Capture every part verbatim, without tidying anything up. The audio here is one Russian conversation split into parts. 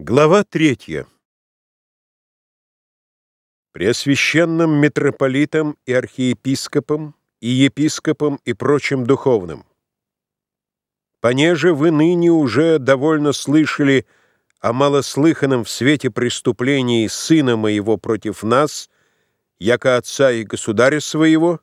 Глава третья. Преосвященным митрополитам и архиепископам, и епископам, и прочим духовным. Понеже вы ныне уже довольно слышали о малослыханном в свете преступлении сына моего против нас, яко отца и государя своего,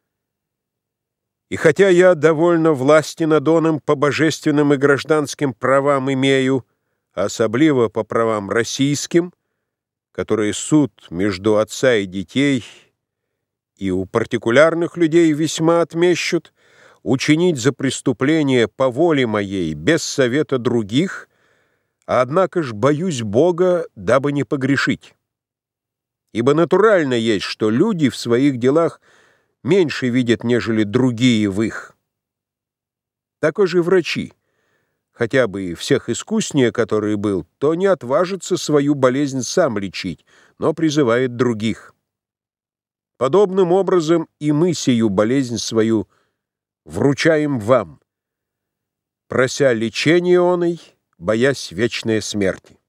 и хотя я довольно власти над оном по божественным и гражданским правам имею, особливо по правам российским, которые суд между отца и детей и у партикулярных людей весьма отмещут, учинить за преступление по воле моей без совета других, а однако ж боюсь Бога, дабы не погрешить. Ибо натурально есть, что люди в своих делах меньше видят, нежели другие в их. Такой же врачи, хотя бы и всех искуснее, который был, то не отважится свою болезнь сам лечить, но призывает других. Подобным образом и мы сию болезнь свою вручаем вам, прося лечения оной, боясь вечной смерти.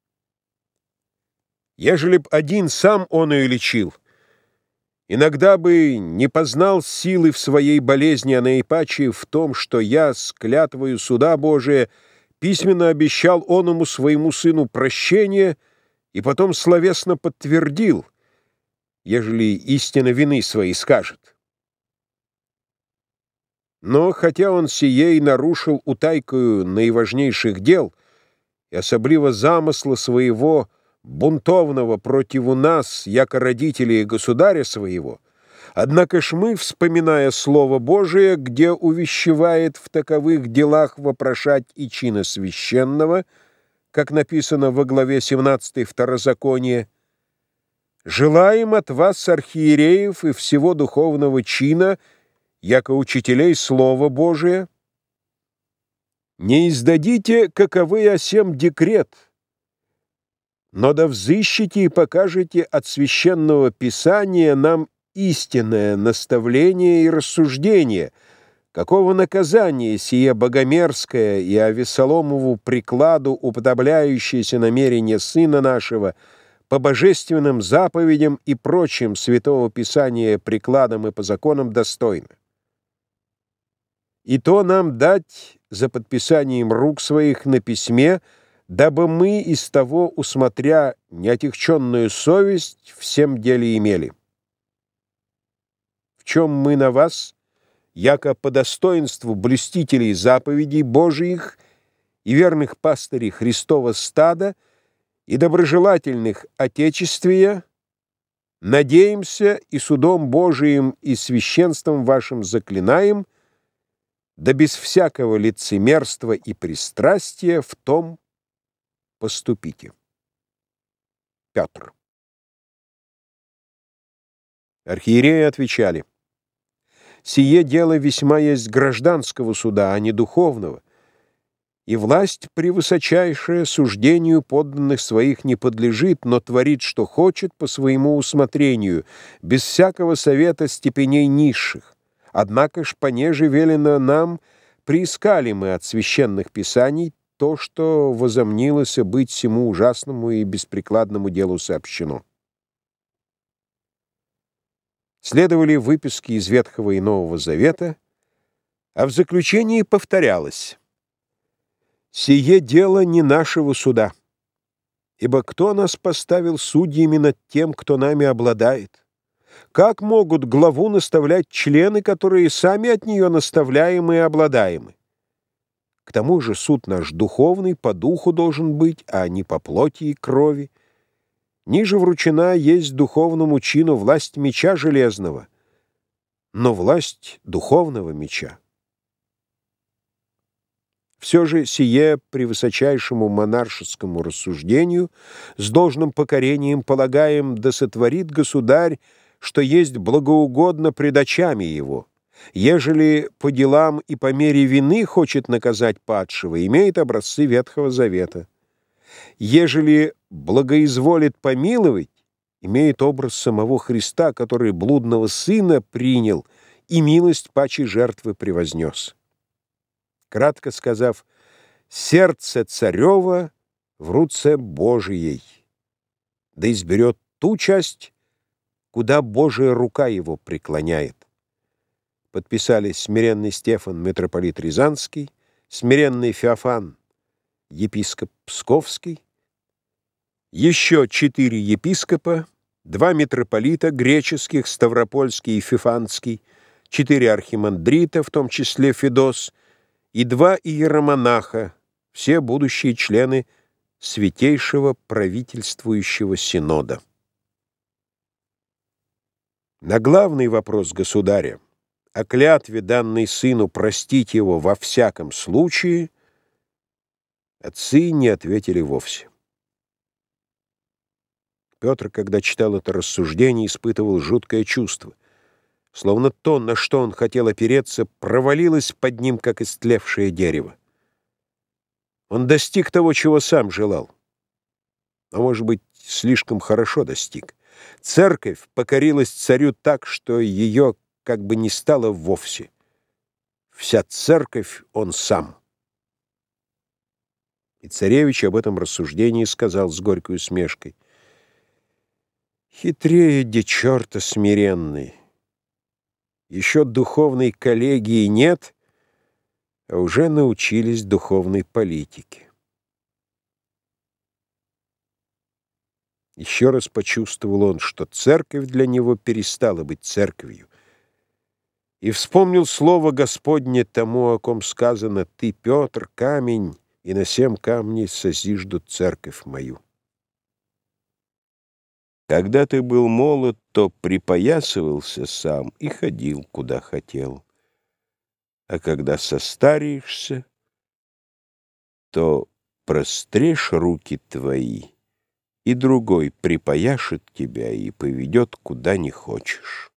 Ежели б один сам оную лечил, иногда бы не познал силы в своей болезни, а наипаче в том, что я с клятвою суда Божия письменно обещал оному своему сыну прощение и потом словесно подтвердил, ежели истинно вины своей скажет. Но хотя он сие и нарушил утайкою наиважнейших дел, и особливо замысла своего бунтовного противу нас, яко родителей и государя своего, однако ж мы, вспоминая Слово Божие, где увещевает в таковых делах вопрошать и чина священного, как написано во главе семнадцатой Второзакония, желаем от вас, архиереев и всего духовного чина, яко учителей Слова Божия, не издадите, каковы о сем декрет, но да взыщите и покажете от священного писания нам истинное наставление и рассуждение, какого наказания сие богомерзкое и Авессаломову прикладу уподобляющееся намерение сына нашего по божественным заповедям и прочим святого писания прикладам и по законам достойно. И то нам дать за подписанием рук своих на письме, дабы мы из того, усмотря неотягченную совесть, всем деле имели. В чем мы на вас, яко по достоинству блюстителей заповедей Божиих и верных пастырей Христова стада и доброжелательных Отечествия, надеемся и судом Божиим и священством вашим заклинаем, да без всякого лицемерства и пристрастия в том поступите. Петр. Архиереи отвечали: «Сие дело весьма есть гражданского суда, а не духовного, и власть превысочайшая суждению подданных своих не подлежит, но творит, что хочет, по своему усмотрению, без всякого совета степеней низших. Однако ж, понеже велено нам, приискали мы от священных писаний то, что возомнилось быть сему ужасному и беспрекладному делу сообщено». Следовали выписки из Ветхого и Нового Завета, а в заключении повторялось: «Сие дело не нашего суда, ибо кто нас поставил судьями над тем, кто нами обладает? Как могут главу наставлять члены, которые сами от нее наставляемы и обладаемы? К тому же суд наш духовный, по духу должен быть, а не по плоти и крови. Ниже вручена есть духовному чину власть меча железного, но власть духовного меча. Все же сие при высочайшему монаршескому рассуждению с должным покорением полагаем, да сотворит государь, что есть благоугодно пред очами его. Ежели по делам и по мере вины хочет наказать падшего, имеет образцы Ветхого Завета. Ежели благоизволит помиловать, имеет образ самого Христа, который блудного сына принял и милость паче жертвы превознес. Кратко сказав, сердце царева в руце Божией, да изберет ту часть, куда Божия рука его преклоняет. Подписали смиренный Стефан, митрополит Рязанский, смиренный Феофан, епископ Псковский, еще четыре епископа, два митрополита греческих, Ставропольский и Фифанский, четыре архимандрита, в том числе Федос, и два иеромонаха, все будущие члены Святейшего правительствующего синода. На главный вопрос государя о клятве, данной сыну, простить его во всяком случае, отцы не ответили вовсе. Петр, когда читал это рассуждение, испытывал жуткое чувство, словно то, на что он хотел опереться, провалилось под ним, как истлевшее дерево. Он достиг того, чего сам желал, а, может быть, слишком хорошо достиг. Церковь покорилась царю так, что ее как бы не стало вовсе. Вся церковь он сам. И царевич об этом рассуждении сказал с горькой усмешкой: «Хитрее де черта смиренный. Еще духовной коллегии нет, а уже научились духовной политике». Еще раз почувствовал он, что церковь для него перестала быть церковью, и вспомнил слово Господне тому, о ком сказано: «Ты, Петр, камень, и на сем камне созижду церковь мою». Когда ты был молод, то припоясывался сам и ходил, куда хотел. А когда состареешься, то простришь руки твои, и другой припояшет тебя и поведет, куда не хочешь.